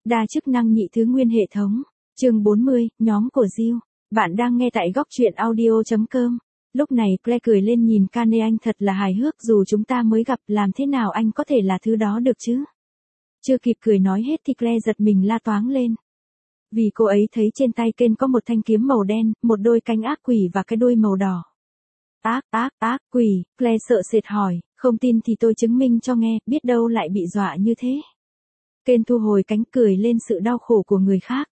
Đa chức năng nhị thứ nguyên hệ thống. Chương 40, nhóm của Jill. Bạn đang nghe tại góc truyện audio.com. Lúc này Claire cười lên nhìn Kane, anh thật là hài hước, dù chúng ta mới gặp làm thế nào anh có thể là thứ đó được chứ. Chưa kịp cười nói hết thì Claire giật mình la toáng lên. Vì cô ấy thấy trên tay Ken có một thanh kiếm màu đen, một đôi cánh ác quỷ và cái đuôi màu đỏ. Ác quỷ, Claire sợ sệt hỏi, không tin thì tôi chứng minh cho nghe, biết đâu lại bị dọa như thế. Ken thu hồi cánh cười lên sự đau khổ của người khác.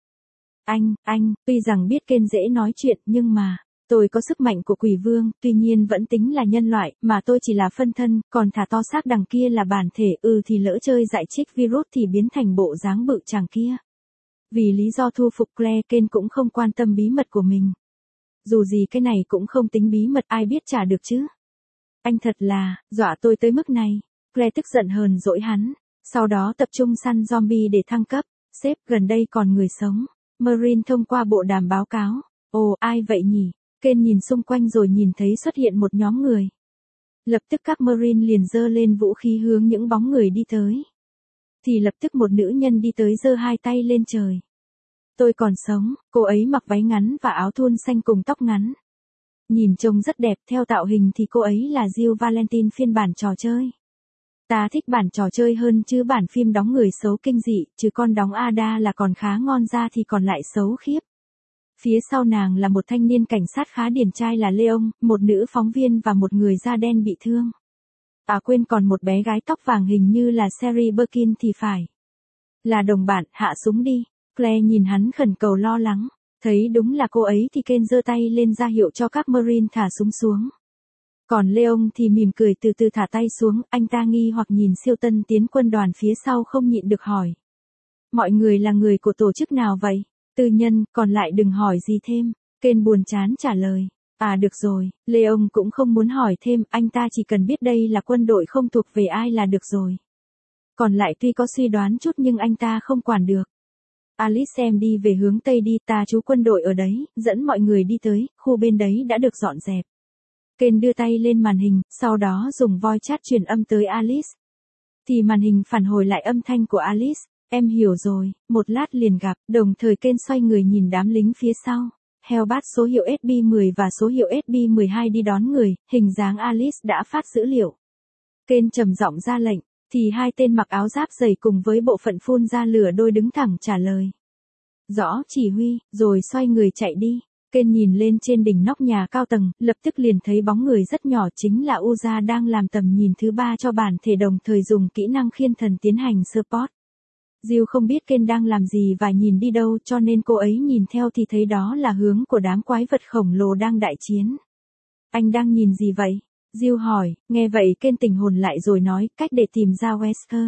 Anh, tuy rằng biết Ken dễ nói chuyện nhưng mà, tôi có sức mạnh của quỷ vương, tuy nhiên vẫn tính là nhân loại, mà tôi chỉ là phân thân, còn thả to xác đằng kia là bản thể, thì lỡ chơi dại trích virus thì biến thành bộ dáng bự chàng kia. Vì lý do thu phục Claire, Ken cũng không quan tâm bí mật của mình. Dù gì cái này cũng không tính bí mật, ai biết trả được chứ. Anh thật là, dọa tôi tới mức này. Claire tức giận hờn dỗi hắn. Sau đó tập trung săn zombie để thăng cấp. Sếp, gần đây còn người sống. Marine thông qua bộ đàm báo cáo. Ồ, ai vậy nhỉ? Ken nhìn xung quanh rồi nhìn thấy xuất hiện một nhóm người. Lập tức các Marine liền giơ lên vũ khí hướng những bóng người đi tới. Thì lập tức một nữ nhân đi tới giơ hai tay lên trời. Tôi còn sống, cô ấy mặc váy ngắn và áo thun xanh cùng tóc ngắn. Nhìn trông rất đẹp, theo tạo hình thì cô ấy là Jill Valentine phiên bản trò chơi. Ta thích bản trò chơi hơn chứ bản phim đóng người xấu kinh dị, chứ con đóng Ada là còn khá ngon ra thì còn lại xấu khiếp. Phía sau nàng là một thanh niên cảnh sát khá điển trai là Leon, một nữ phóng viên và một người da đen bị thương. Quên còn một bé gái tóc vàng hình như là Sherry Birkin thì phải. Là đồng bạn, hạ súng đi. Claire nhìn hắn khẩn cầu lo lắng. Thấy đúng là cô ấy thì Ken giơ tay lên ra hiệu cho các Marine thả súng xuống. Còn Leon thì mỉm cười từ từ thả tay xuống, anh ta nghi hoặc nhìn siêu tân tiến quân đoàn phía sau không nhịn được hỏi. Mọi người là người của tổ chức nào vậy? Tư nhân, còn lại đừng hỏi gì thêm. Ken buồn chán trả lời. Được rồi, Leon cũng không muốn hỏi thêm, anh ta chỉ cần biết đây là quân đội không thuộc về ai là được rồi. Còn lại tuy có suy đoán chút nhưng anh ta không quản được. Alice em đi về hướng Tây đi, ta trú quân đội ở đấy, dẫn mọi người đi tới, khu bên đấy đã được dọn dẹp. Ken đưa tay lên màn hình, sau đó dùng voice chat truyền âm tới Alice. Thì màn hình phản hồi lại âm thanh của Alice, em hiểu rồi, một lát liền gặp, đồng thời Ken xoay người nhìn đám lính phía sau. Hellbat số hiệu SB10 và số hiệu SB12 đi đón người, hình dáng Alice đã phát dữ liệu. Ken trầm giọng ra lệnh. Thì hai tên mặc áo giáp dày cùng với bộ phận phun ra lửa đôi đứng thẳng trả lời. Rõ, chỉ huy, rồi xoay người chạy đi. Ken nhìn lên trên đỉnh nóc nhà cao tầng, lập tức liền thấy bóng người rất nhỏ chính là Uza đang làm tầm nhìn thứ 3 cho bản thể đồng thời dùng kỹ năng khiên thần tiến hành support. Jill không biết Ken đang làm gì và nhìn đi đâu cho nên cô ấy nhìn theo thì thấy đó là hướng của đám quái vật khổng lồ đang đại chiến. Anh đang nhìn gì vậy? Jill hỏi, nghe vậy Ken tỉnh hồn lại rồi nói, cách để tìm ra Wesker.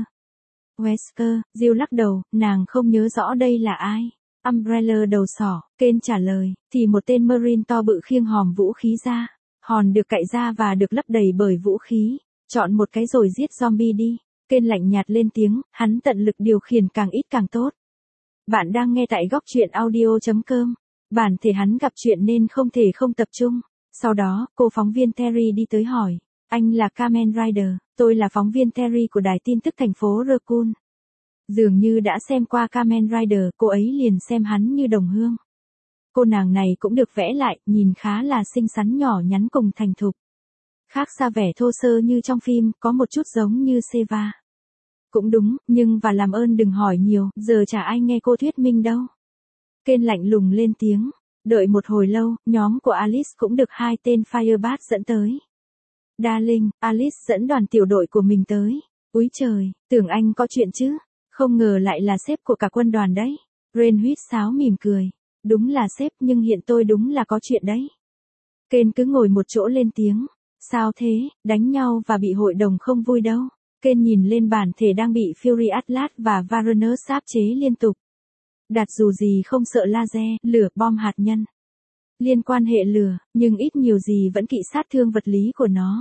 Wesker, Jill lắc đầu, nàng không nhớ rõ đây là ai. Umbrella đầu sỏ, Ken trả lời, thì một tên Marine to bự khiêng hòm vũ khí ra. Hòn được cạy ra và được lấp đầy bởi vũ khí. Chọn một cái rồi giết zombie đi. Ken lạnh nhạt lên tiếng, hắn tận lực điều khiển càng ít càng tốt. Bạn đang nghe tại góc truyện audio.com. Bản thể hắn gặp chuyện nên không thể không tập trung. Sau đó, cô phóng viên Terry đi tới hỏi. Anh là Kamen Rider, tôi là phóng viên Terry của đài tin tức thành phố Raccoon. Dường như đã xem qua Kamen Rider, cô ấy liền xem hắn như đồng hương. Cô nàng này cũng được vẽ lại, nhìn khá là xinh xắn nhỏ nhắn cùng thành thục. Khác xa vẻ thô sơ như trong phim, có một chút giống như Seva. Cũng đúng, nhưng và làm ơn đừng hỏi nhiều, giờ chả ai nghe cô thuyết minh đâu. Ken lạnh lùng lên tiếng. Đợi một hồi lâu, nhóm của Alice cũng được hai tên Firebat dẫn tới. Darling, Alice dẫn đoàn tiểu đội của mình tới. Úi trời, tưởng anh có chuyện chứ. Không ngờ lại là sếp của cả quân đoàn đấy. Ren huýt sáo mỉm cười. Đúng là sếp nhưng hiện tôi đúng là có chuyện đấy. Ken cứ ngồi một chỗ lên tiếng. Sao thế, đánh nhau và bị hội đồng không vui đâu. Ken nhìn lên bản thể đang bị Fury Atlas và Varanus áp chế liên tục. Đạt dù gì không sợ laser, lửa, bom hạt nhân. Liên quan hệ lửa, nhưng ít nhiều gì vẫn kỵ sát thương vật lý của nó.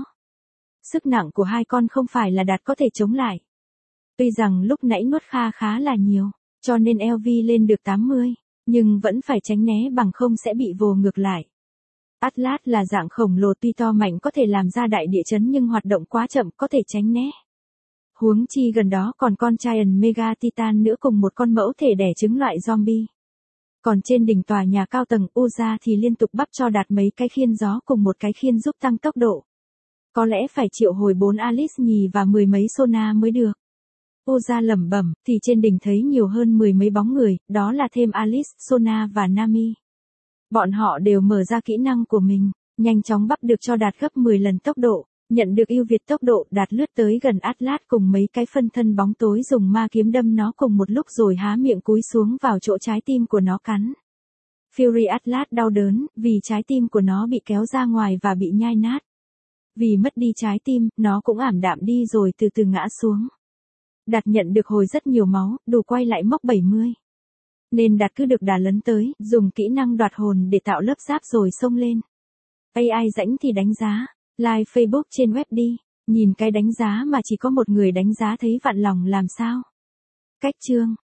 Sức nặng của hai con không phải là Đạt có thể chống lại. Tuy rằng lúc nãy nuốt khá là nhiều, cho nên LV lên được 80, nhưng vẫn phải tránh né bằng không sẽ bị vồ ngược lại. Atlas là dạng khổng lồ tuy to mạnh có thể làm ra đại địa chấn nhưng hoạt động quá chậm có thể tránh né. Huống chi gần đó còn con Giant Mega Titan nữa cùng một con mẫu thể đẻ trứng loại zombie. Còn trên đỉnh tòa nhà cao tầng Uza thì liên tục bắp cho Đạt mấy cái khiên gió cùng một cái khiên giúp tăng tốc độ. Có lẽ phải triệu hồi 4 Alice nhì và 10 mấy Sona mới được. Uza lẩm bẩm, thì trên đỉnh thấy nhiều hơn 10 mấy bóng người, đó là thêm Alice, Sona và Nami. Bọn họ đều mở ra kỹ năng của mình, nhanh chóng bắp được cho Đạt gấp 10 lần tốc độ, nhận được ưu việt tốc độ, Đạt lướt tới gần Atlas cùng mấy cái phân thân bóng tối dùng ma kiếm đâm nó cùng một lúc rồi há miệng cúi xuống vào chỗ trái tim của nó cắn. Fury Atlas đau đớn, vì trái tim của nó bị kéo ra ngoài và bị nhai nát. Vì mất đi trái tim, nó cũng ảm đạm đi rồi từ từ ngã xuống. Đạt nhận được hồi rất nhiều máu, đủ quay lại mốc 70. Nên Đạt cứ được đà lấn tới, dùng kỹ năng đoạt hồn để tạo lớp giáp rồi xông lên. AI rãnh thì đánh giá, live Facebook trên web đi, nhìn cái đánh giá mà chỉ có một người đánh giá thấy vạn lòng làm sao. Cách chương